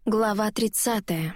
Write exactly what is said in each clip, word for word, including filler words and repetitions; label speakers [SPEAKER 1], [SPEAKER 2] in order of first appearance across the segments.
[SPEAKER 1] Глава тридцатая.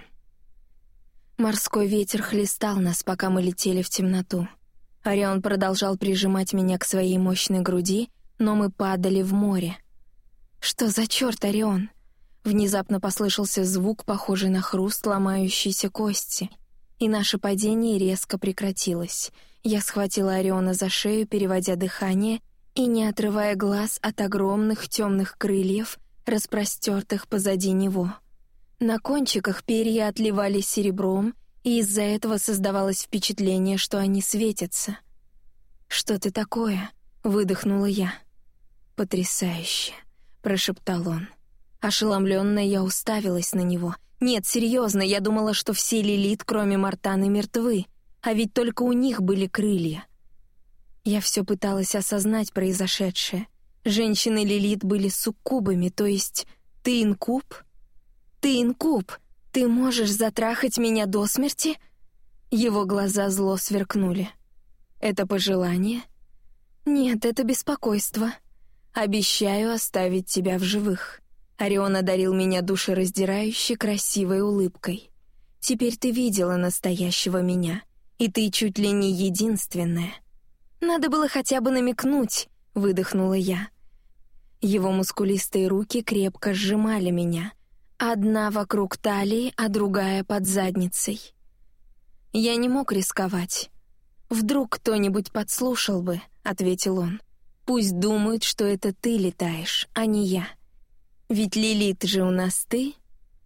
[SPEAKER 1] Морской ветер хлестал нас, пока мы летели в темноту. Орион продолжал прижимать меня к своей мощной груди, но мы падали в море. «Что за черт, Орион?» Внезапно послышался звук, похожий на хруст ломающейся кости, и наше падение резко прекратилось. Я схватила Ориона за шею, переводя дыхание, и не отрывая глаз от огромных темных крыльев, распростертых позади него. На кончиках перья отливались серебром, и из-за этого создавалось впечатление, что они светятся. «Что ты такое?» — выдохнула я. «Потрясающе!» — прошептал он. Ошеломленная, я уставилась на него. «Нет, серьезно, я думала, что все Лилит, кроме Мартаны, мертвы, а ведь только у них были крылья». Я все пыталась осознать произошедшее. Женщины Лилит были суккубами, то есть ты инкуб? «Ты инкуб! Ты можешь затрахать меня до смерти?» Его глаза зло сверкнули. «Это пожелание?» «Нет, это беспокойство. Обещаю оставить тебя в живых». Орион одарил меня душераздирающей красивой улыбкой. «Теперь ты видела настоящего меня, и ты чуть ли не единственная». «Надо было хотя бы намекнуть», — выдохнула я. Его мускулистые руки крепко сжимали меня, одна вокруг талии, а другая под задницей. «Я не мог рисковать. Вдруг кто-нибудь подслушал бы», — ответил он. «Пусть думают, что это ты летаешь, а не я. Ведь Лилит же у нас ты».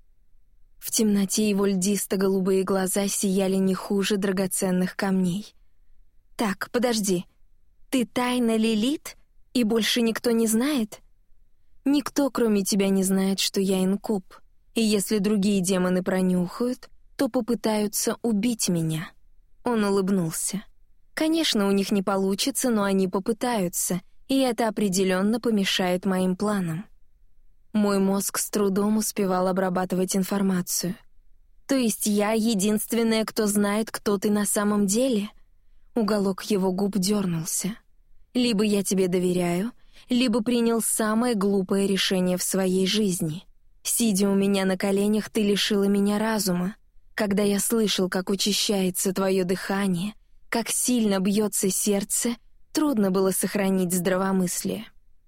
[SPEAKER 1] В темноте его льдисто-голубые глаза сияли не хуже драгоценных камней. «Так, подожди. Ты тайна Лилит, и больше никто не знает?» «Никто, кроме тебя, не знает, что я инкуб. И если другие демоны пронюхают, то попытаются убить меня». Он улыбнулся. «Конечно, у них не получится, но они попытаются, и это определенно помешает моим планам». Мой мозг с трудом успевал обрабатывать информацию. «То есть я единственная, кто знает, кто ты на самом деле?» Уголок его губ дернулся. «Либо я тебе доверяю, либо принял самое глупое решение в своей жизни. Сидя у меня на коленях, ты лишила меня разума. Когда я слышал, как учащается твое дыхание, как сильно бьется сердце, трудно было сохранить здравомыслие».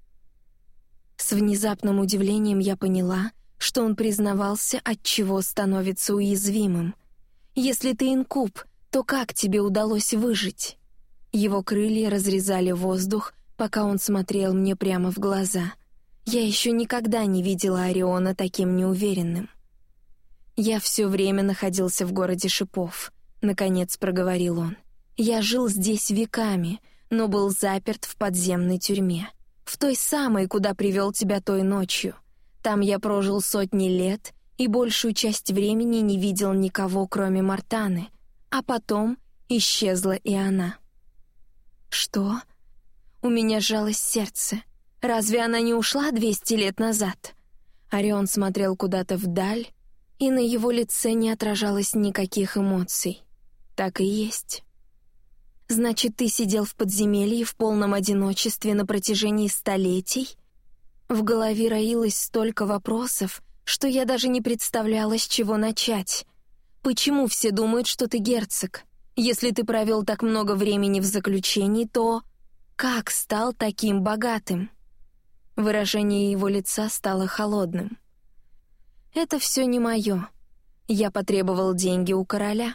[SPEAKER 1] С внезапным удивлением я поняла, что он признавался, от чего становится уязвимым. «Если ты инкуб, то как тебе удалось выжить?» Его крылья разрезали воздух, пока он смотрел мне прямо в глаза. Я еще никогда не видела Ориона таким неуверенным. «Я все время находился в городе шипов», — наконец проговорил он. «Я жил здесь веками, но был заперт в подземной тюрьме. В той самой, куда привел тебя той ночью. Там я прожил сотни лет и большую часть времени не видел никого, кроме Мартаны. А потом исчезла и она». «Что?» У меня сжалось сердце. «Разве она не ушла двести лет назад?» Орион смотрел куда-то вдаль, и на его лице не отражалось никаких эмоций. «Так и есть». «Значит, ты сидел в подземелье в полном одиночестве на протяжении столетий?» В голове роилось столько вопросов, что я даже не представляла, с чего начать. «Почему все думают, что ты герцог? Если ты провел так много времени в заключении, то как стал таким богатым?» Выражение его лица стало холодным. «Это все не мое. Я потребовал деньги у короля».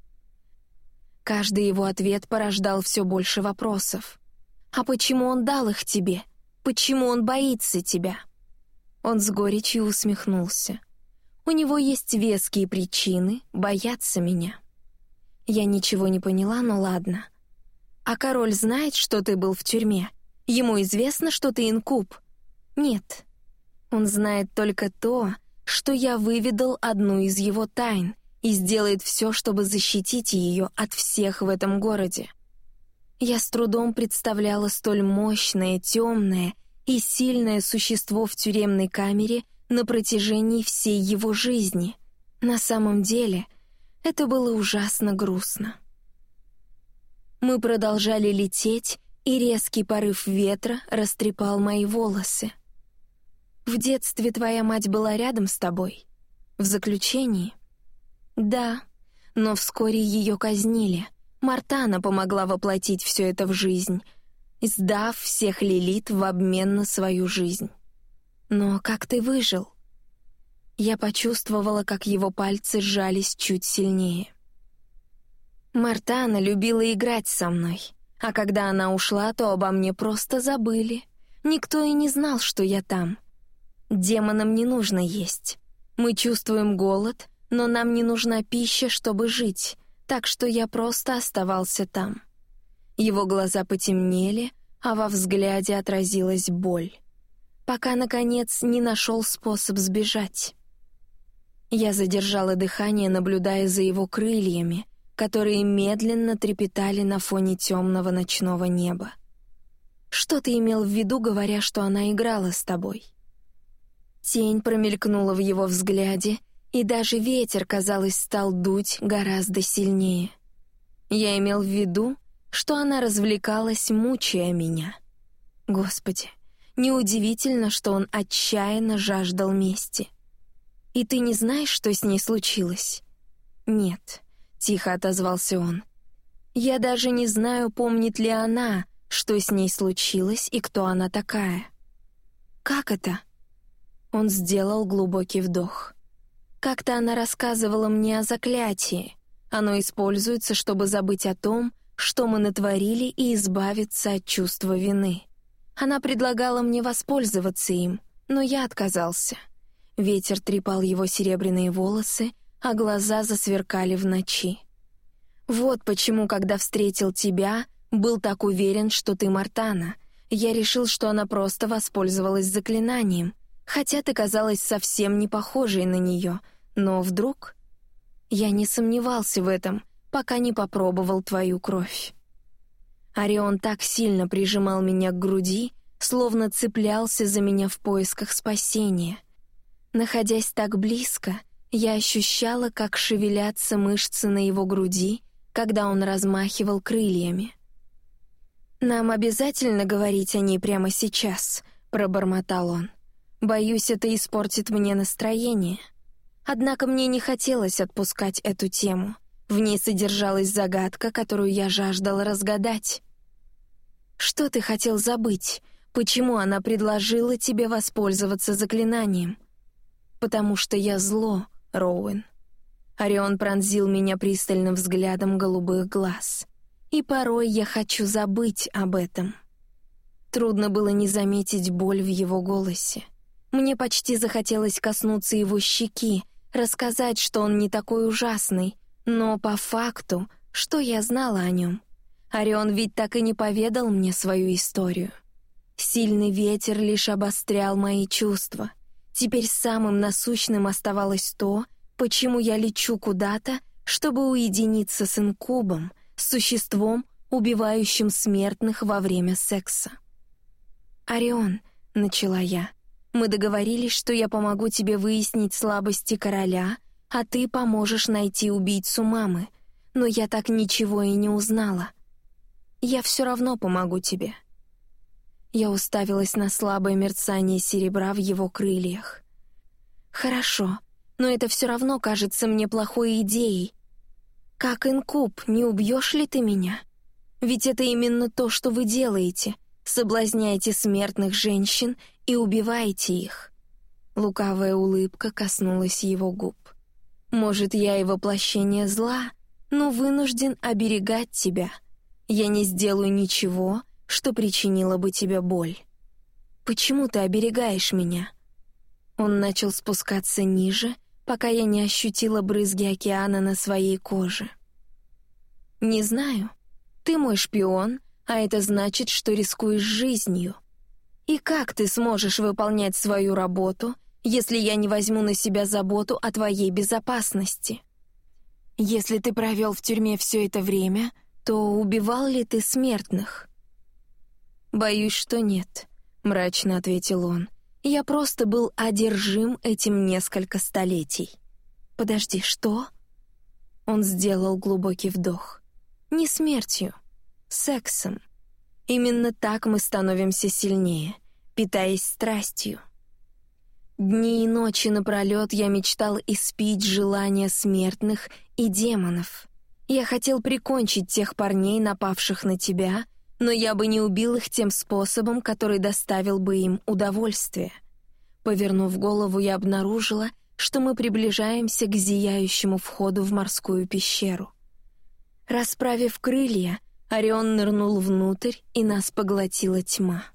[SPEAKER 1] Каждый его ответ порождал все больше вопросов. «А почему он дал их тебе? Почему он боится тебя?» Он с горечью усмехнулся. «У него есть веские причины бояться меня». Я ничего не поняла, но ладно. «А король знает, что ты был в тюрьме? Ему известно, что ты инкуб?» «Нет. Он знает только то, что я выведал одну из его тайн и сделает все, чтобы защитить ее от всех в этом городе». Я с трудом представляла столь мощное, темное и сильное существо в тюремной камере на протяжении всей его жизни. На самом деле, это было ужасно грустно. Мы продолжали лететь, и резкий порыв ветра растрепал мои волосы. «В детстве твоя мать была рядом с тобой?» В заключении? Да, но вскоре ее казнили. Мартана помогла воплотить все это в жизнь, сдав всех Лилит в обмен на свою жизнь. Но как ты выжил? Я почувствовала, как его пальцы сжались чуть сильнее. Мартана любила играть со мной, а когда она ушла, то обо мне просто забыли. Никто и не знал, что я там. Демонам не нужно есть. Мы чувствуем голод, но нам не нужна пища, чтобы жить, так что я просто оставался там. Его глаза потемнели, а во взгляде отразилась боль. Пока, наконец, не нашел способ сбежать. Я задержала дыхание, наблюдая за его крыльями, которые медленно трепетали на фоне темного ночного неба. Что ты имел в виду, говоря, что она играла с тобой? Тень промелькнула в его взгляде, и даже ветер, казалось, стал дуть гораздо сильнее. Я имел в виду, что она развлекалась, мучая меня. Господи, неудивительно, что он отчаянно жаждал мести. И ты не знаешь, что с ней случилось? Нет, тихо отозвался он. Я даже не знаю, помнит ли она, что с ней случилось и кто она такая. Как это? Он сделал глубокий вдох. Как-то она рассказывала мне о заклятии. Оно используется, чтобы забыть о том, что мы натворили, и избавиться от чувства вины. Она предлагала мне воспользоваться им, но я отказался. Ветер трепал его серебряные волосы, а глаза засверкали в ночи. Вот почему, когда встретил тебя, был так уверен, что ты Мартана. Я решил, что она просто воспользовалась заклинанием, хотя ты казалась совсем не похожей на нее, но вдруг... Я не сомневался в этом, пока не попробовал твою кровь. Орион так сильно прижимал меня к груди, словно цеплялся за меня в поисках спасения. Находясь так близко, я ощущала, как шевелятся мышцы на его груди, когда он размахивал крыльями. «Нам обязательно говорить о ней прямо сейчас», — пробормотал он. «Боюсь, это испортит мне настроение». Однако мне не хотелось отпускать эту тему. В ней содержалась загадка, которую я жаждала разгадать. «Что ты хотел забыть? Почему она предложила тебе воспользоваться заклинанием?» «Потому что я зло, Роуэн». Орион пронзил меня пристальным взглядом голубых глаз. И порой я хочу забыть об этом. Трудно было не заметить боль в его голосе. Мне почти захотелось коснуться его щеки, рассказать, что он не такой ужасный, но по факту, что я знала о нем? Орион ведь так и не поведал мне свою историю. Сильный ветер лишь обострял мои чувства. Теперь самым насущным оставалось то, почему я лечу куда-то, чтобы уединиться с инкубом, с существом, убивающим смертных во время секса. «Орион», — начала я, — «мы договорились, что я помогу тебе выяснить слабости короля, а ты поможешь найти убийцу мамы, но я так ничего и не узнала. Я все равно помогу тебе». Я уставилась на слабое мерцание серебра в его крыльях. «Хорошо, но это все равно кажется мне плохой идеей. Как инкуб, не убьешь ли ты меня? Ведь это именно то, что вы делаете. Соблазняете смертных женщин и убиваете их». Лукавая улыбка коснулась его губ. «Может, я и воплощение зла, но вынужден оберегать тебя. Я не сделаю ничего, что причинило бы тебе боль. Почему ты оберегаешь меня?» Он начал спускаться ниже, пока я не ощутила брызги океана на своей коже. «Не знаю. Ты мой шпион, а это значит, что рискуешь жизнью. И как ты сможешь выполнять свою работу, если я не возьму на себя заботу о твоей безопасности? Если ты провел в тюрьме все это время, то убивал ли ты смертных?» «Боюсь, что нет», — мрачно ответил он. «Я просто был одержим этим несколько столетий». «Подожди, что?» Он сделал глубокий вдох. «Не смертью, сексом. Именно так мы становимся сильнее, питаясь страстью». Дни и ночи напролет я мечтал испить желания смертных и демонов. Я хотел прикончить тех парней, напавших на тебя, но я бы не убил их тем способом, который доставил бы им удовольствие. Повернув голову, я обнаружила, что мы приближаемся к зияющему входу в морскую пещеру. Расправив крылья, Орион нырнул внутрь, и нас поглотила тьма.